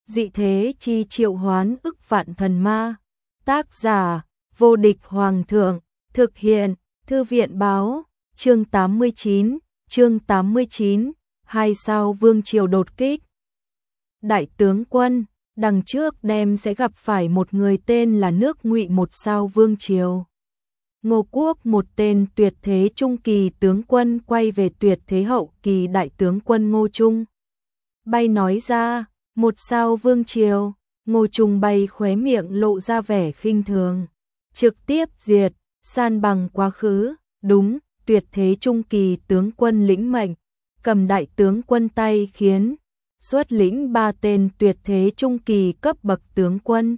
dị thế chi triệu hoán ức vạn thần ma. Tác giả, vô địch hoàng thượng, thực hiện, thư viện báo, chương 89, 2 sao vương triều đột kích. Đại tướng quân, đằng trước đem sẽ gặp phải một người tên là nước Ngụy 1 sao vương triều. Ngô Quốc một tên tuyệt thế trung kỳ tướng quân quay về tuyệt thế hậu kỳ đại tướng quân Ngô Trung. Bay nói ra, 1 sao vương triều, Ngô Trung bay khóe miệng lộ ra vẻ khinh thường. Trực tiếp diệt, san bằng quá khứ, đúng, tuyệt thế trung kỳ tướng quân lĩnh mệnh, cầm đại tướng quân tay khiến, xuất lĩnh 3 tên tuyệt thế trung kỳ cấp bậc tướng quân,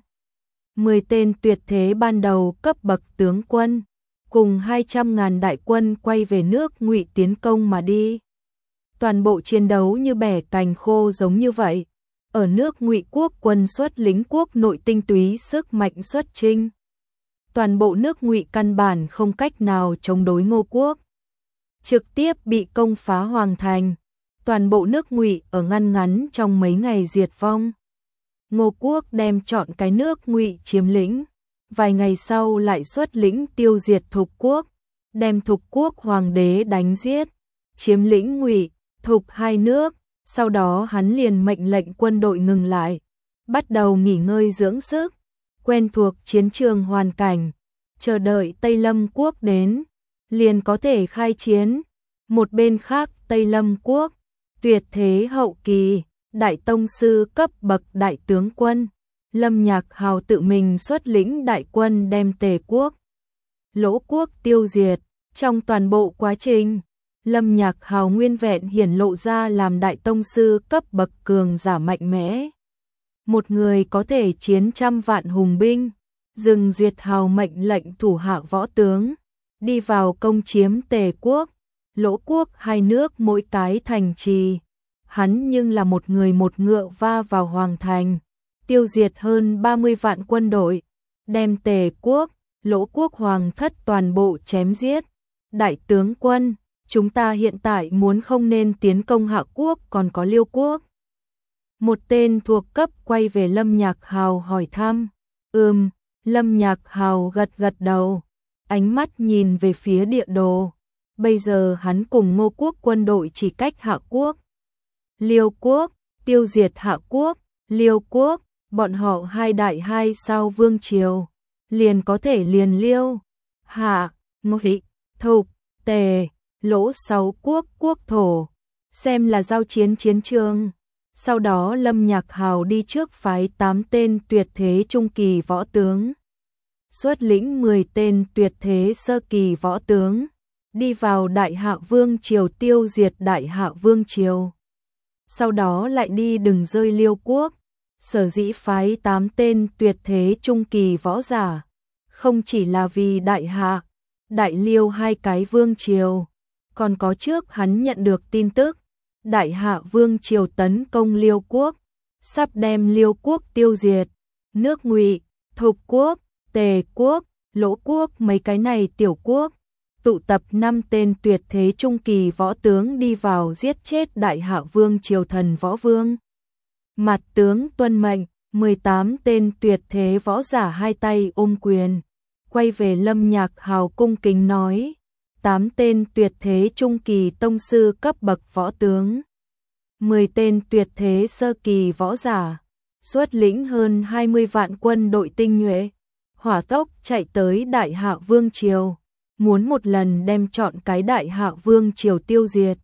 10 tên tuyệt thế ban đầu cấp bậc tướng quân, cùng 200.000 đại quân quay về nước Ngụy tiến công mà đi. Toàn bộ chiến đấu như bẻ cành khô giống như vậy. Ở nước Ngụy quốc quân xuất lính quốc nội tinh túy sức mạnh xuất chinh. Toàn bộ nước Ngụy căn bản không cách nào chống đối Ngô quốc. Trực tiếp bị công phá hoàng thành. Toàn bộ nước Ngụy ở ngăn trong mấy ngày diệt vong. Ngô quốc đem trọn cái nước Ngụy chiếm lĩnh. Vài ngày sau lại xuất lĩnh tiêu diệt Thục quốc, đem Thục quốc hoàng đế đánh giết, chiếm lĩnh Ngụy, Thục hai nước. Sau đó hắn liền mệnh lệnh quân đội ngừng lại, bắt đầu nghỉ ngơi dưỡng sức, quen thuộc chiến trường hoàn cảnh, chờ đợi Tây Lâm quốc đến, liền có thể khai chiến. Một bên khác Tây Lâm quốc, tuyệt thế hậu kỳ, đại tông sư cấp bậc đại tướng quân, Lâm Nhạc Hào tự mình xuất lĩnh đại quân đem Tề quốc, Lỗ quốc tiêu diệt. Trong toàn bộ quá trình, Lâm Nhạc Hào nguyên vẹn hiển lộ ra làm đại tông sư cấp bậc cường giả mạnh mẽ. Một người có thể chiến trăm vạn hùng binh, dừng duyệt hào mệnh lệnh thủ hạ võ tướng, đi vào công chiếm Tề quốc, Lỗ quốc hai nước mỗi cái thành trì. Hắn nhưng là một người một ngựa va vào hoàng thành, tiêu diệt hơn 30 vạn quân đội, đem Tề quốc, Lỗ quốc hoàng thất toàn bộ chém giết. Đại tướng quân, chúng ta hiện tại muốn không nên tiến công Hạ quốc còn có Liêu quốc. Một tên thuộc cấp quay về Lâm Nhạc Hào hỏi thăm. Lâm Nhạc Hào gật đầu, ánh mắt nhìn về phía địa đồ. Bây giờ hắn cùng Ngô quốc quân đội chỉ cách Hạ quốc, Liêu quốc, tiêu diệt Hạ quốc, Liêu quốc, bọn họ hai đại 2 sao vương triều, liền có thể liền Liêu, Hạ, Ngụy, Thục, Tề, Lỗ 6 quốc quốc thổ, xem là giao chiến chiến trường. Sau đó Lâm Nhạc Hào đi trước phái 8 tên tuyệt thế trung kỳ võ tướng, xuất lĩnh 10 tên tuyệt thế sơ kỳ võ tướng, đi vào Đại Hạ vương triều tiêu diệt Đại Hạ vương triều. Sau đó lại đi đừng rơi Liêu quốc. Sở dĩ phái 8 tên tuyệt thế trung kỳ võ giả, không chỉ là vì Đại Hạ, Đại Liêu hai cái vương triều, còn có trước hắn nhận được tin tức, Đại Hạ vương triều tấn công Liêu quốc, sắp đem Liêu quốc tiêu diệt, nước Ngụy, Thục quốc, Tề quốc, Lỗ quốc mấy cái này tiểu quốc, tụ tập 5 tên tuyệt thế trung kỳ võ tướng đi vào giết chết Đại Hạ vương triều thần võ vương. Mặt tướng tuân mệnh, 18 tên tuyệt thế võ giả hai tay ôm quyền, quay về Lâm Nhạc Hào cung kính nói. 8 tên tuyệt thế trung kỳ tông sư cấp bậc võ tướng, 10 tên tuyệt thế sơ kỳ võ giả, xuất lĩnh hơn 20 vạn quân đội tinh nhuệ, hỏa tốc chạy tới Đại Hạ vương triều, muốn một lần đem trọn cái Đại Hạ vương triều tiêu diệt.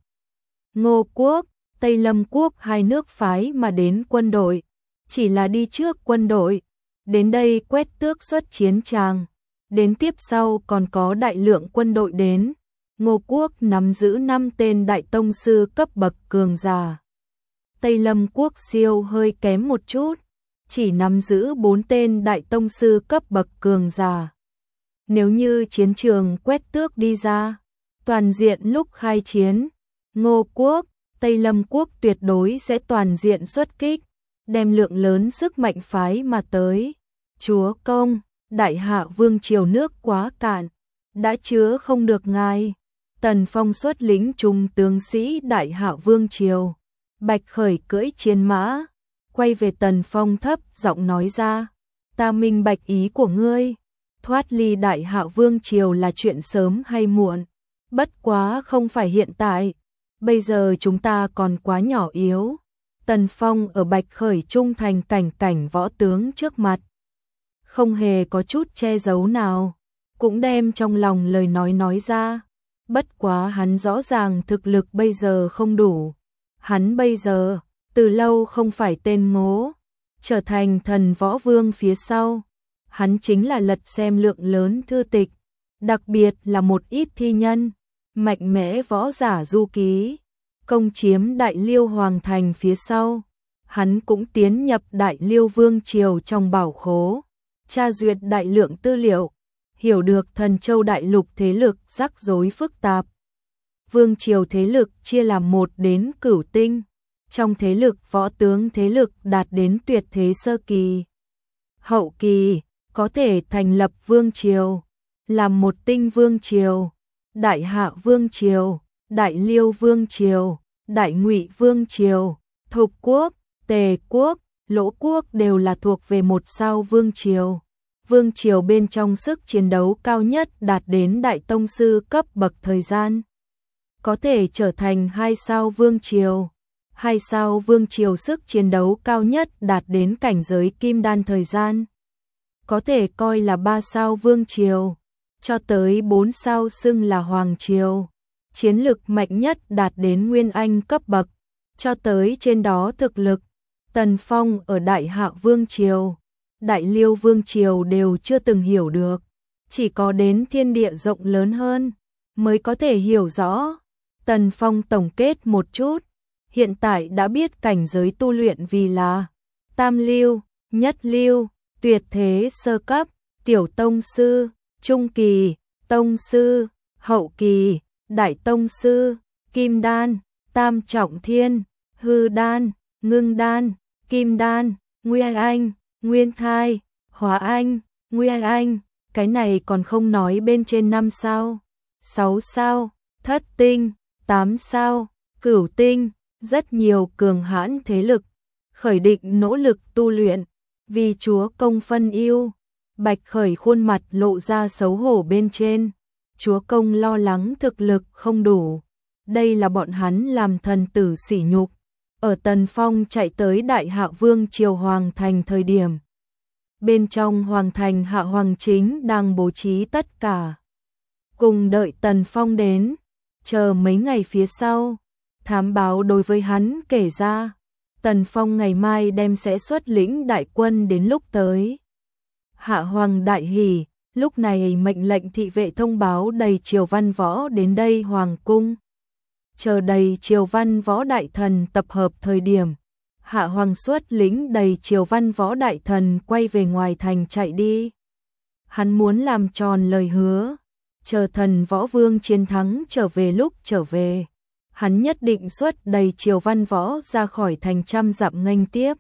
Ngô quốc, Tây Lâm quốc hai nước phái mà đến quân đội, chỉ là đi trước quân đội, đến đây quét tước xuất chiến tràng. Đến tiếp sau còn có đại lượng quân đội đến. Ngô quốc nắm giữ 5 tên đại tông sư cấp bậc cường giả. Tây Lâm quốc siêu hơi kém một chút, chỉ nắm giữ 4 tên đại tông sư cấp bậc cường giả. Nếu như chiến trường quét tước đi ra, toàn diện lúc khai chiến, Ngô quốc, Tây Lâm quốc tuyệt đối sẽ toàn diện xuất kích, đem lượng lớn sức mạnh phái mà tới. Chúa công, Đại Hạ vương triều nước quá cạn, đã chứa không được ngài. Tần Phong xuất lính trung tướng sĩ Đại Hạ vương triều, Bạch Khởi cưỡi chiến mã, quay về Tần Phong thấp giọng nói ra, ta minh bạch ý của ngươi, thoát ly Đại Hạ vương triều là chuyện sớm hay muộn, bất quá không phải hiện tại, bây giờ chúng ta còn quá nhỏ yếu. Tần Phong ở Bạch Khởi trung thành cảnh võ tướng trước mặt, không hề có chút che giấu nào, cũng đem trong lòng lời nói ra, bất quá hắn rõ ràng thực lực bây giờ không đủ, hắn bây giờ từ lâu không phải tên ngố, trở thành thần võ vương phía sau, hắn chính là lật xem lượng lớn thư tịch, đặc biệt là một ít thi nhân, mạnh mẽ võ giả du ký, công chiếm Đại Liêu Hoàng thành phía sau, hắn cũng tiến nhập Đại Liêu Vương triều trong bảo khố, tra duyệt đại lượng tư liệu, hiểu được Thần Châu đại lục thế lực rắc rối phức tạp. Vương triều thế lực chia làm 1 đến cửu tinh, trong thế lực võ tướng thế lực đạt đến tuyệt thế sơ kỳ. Hậu kỳ, có thể thành lập vương triều, làm 1 tinh vương triều, Đại Hạ vương triều, Đại Liêu vương triều, Đại Ngụy vương triều, Thục quốc, Tề quốc, Lỗ quốc đều là thuộc về 1 sao vương triều. Vương triều bên trong sức chiến đấu cao nhất đạt đến đại tông sư cấp bậc thời gian. Có thể trở thành 2 sao vương triều. 2 sao vương triều sức chiến đấu cao nhất đạt đến cảnh giới kim đan thời gian. Có thể coi là 3 sao vương triều. Cho tới 4 sao xưng là hoàng triều. Chiến lực mạnh nhất đạt đến nguyên anh cấp bậc. Cho tới trên đó thực lực. Tần Phong ở Đại Hạ vương triều, Đại Liêu vương triều đều chưa từng hiểu được, chỉ có đến thiên địa rộng lớn hơn mới có thể hiểu rõ. Tần Phong tổng kết một chút, hiện tại đã biết cảnh giới tu luyện vì là tam lưu, nhất lưu, tuyệt thế sơ cấp, tiểu tông sư, trung kỳ, tông sư, hậu kỳ, đại tông sư, kim đan, tam trọng thiên, hư đan, ngưng đan, kim đan, nguyên anh, nguyên thai, hóa anh, nguyên anh, cái này còn không nói bên trên 5 sao, 6 sao, thất tinh, 8 sao, cửu tinh, rất nhiều cường hãn thế lực, khởi định nỗ lực tu luyện, vì chúa công phân ưu. Bạch Khởi khuôn mặt lộ ra xấu hổ bên trên, chúa công lo lắng thực lực không đủ, đây là bọn hắn làm thần tử sỉ nhục. Ở Tần Phong chạy tới Đại Hạ vương triều Hoàng thành thời điểm, bên trong Hoàng thành Hạ Hoàng chính đang bố trí tất cả, cùng đợi Tần Phong đến, chờ mấy ngày phía sau, thám báo đối với hắn kể ra, Tần Phong ngày mai đem sẽ xuất lĩnh đại quân đến lúc tới. Hạ Hoàng đại hỉ, lúc này mệnh lệnh thị vệ thông báo đầy triều văn võ đến đây Hoàng cung. Chờ đầy triều văn võ đại thần tập hợp thời điểm, Hạ Hoàng xuất lĩnh đầy triều văn võ đại thần quay về ngoài thành chạy đi. Hắn muốn làm tròn lời hứa, chờ thần võ vương chiến thắng trở về lúc trở về, hắn nhất định xuất đầy triều văn võ ra khỏi thành trăm dặm nghênh tiếp.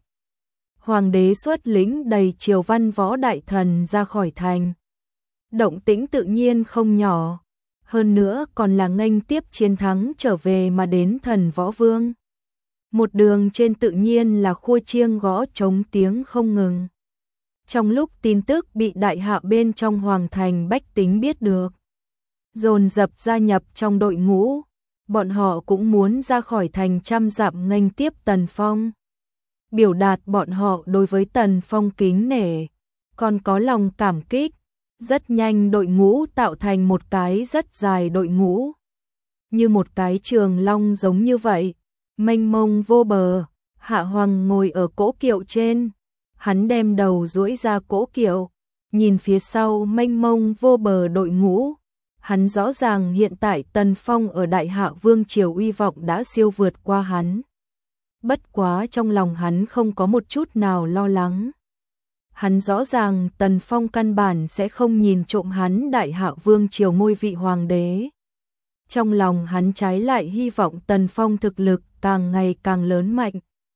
Hoàng đế xuất lĩnh đầy triều văn võ đại thần ra khỏi thành. Động tĩnh tự nhiên không nhỏ, hơn nữa còn là nghênh tiếp chiến thắng trở về mà đến thần võ vương. Một đường trên tự nhiên là khua chiêng gõ trống tiếng không ngừng. Trong lúc tin tức bị Đại Hạ bên trong hoàng thành bách tính biết được, dồn dập gia nhập trong đội ngũ, bọn họ cũng muốn ra khỏi thành trăm dặm nghênh tiếp Tần Phong. Biểu đạt bọn họ đối với Tần Phong kính nể, còn có lòng cảm kích. Rất nhanh đội ngũ tạo thành một cái rất dài đội ngũ, như một cái trường long giống như vậy, mênh mông vô bờ. Hạ Hoàng ngồi ở cỗ kiệu trên, hắn đem đầu duỗi ra cỗ kiệu, nhìn phía sau mênh mông vô bờ đội ngũ, hắn rõ ràng hiện tại Tần Phong ở Đại Hạ vương triều uy vọng đã siêu vượt qua hắn. Bất quá trong lòng hắn không có một chút nào lo lắng. Hắn rõ ràng Tần Phong căn bản sẽ không nhìn trộm hắn Đại Hạ vương triều ngôi vị hoàng đế. Trong lòng hắn trái lại hy vọng Tần Phong thực lực càng ngày càng lớn mạnh.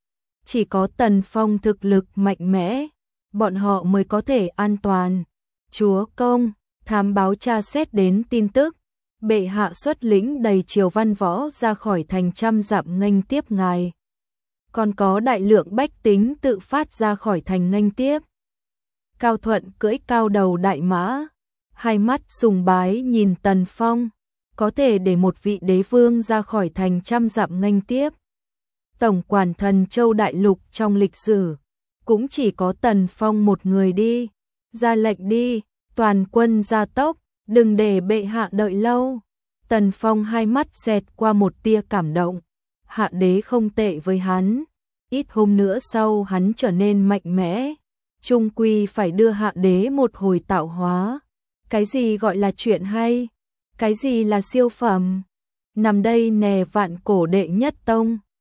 Chỉ có Tần Phong thực lực mạnh mẽ, bọn họ mới có thể an toàn. Chúa công, thám báo tra xét đến tin tức, bệ hạ xuất lĩnh đầy triều văn võ ra khỏi thành trăm dặm nghênh tiếp ngài. còn có đại lượng bách tính tự phát ra khỏi thành nghênh tiếp. Cao Thuận cưỡi cao đầu đại mã, hai mắt sùng bái nhìn Tần Phong, có thể để một vị đế vương ra khỏi thành trăm dặm nghênh tiếp. Tổng quản Thần Châu đại lục trong lịch sử, cũng chỉ có Tần Phong một người đi, ra lệnh đi, toàn quân gia tốc, đừng để bệ hạ đợi lâu. Tần Phong hai mắt xẹt qua một tia cảm động, hạ đế không tệ với hắn, ít hôm nữa sau hắn trở nên mạnh mẽ, chung quy phải đưa hạ đế một hồi tạo hóa. Cái gì gọi là chuyện hay? Cái gì là siêu phẩm? Nằm đây nè vạn cổ đệ nhất tông.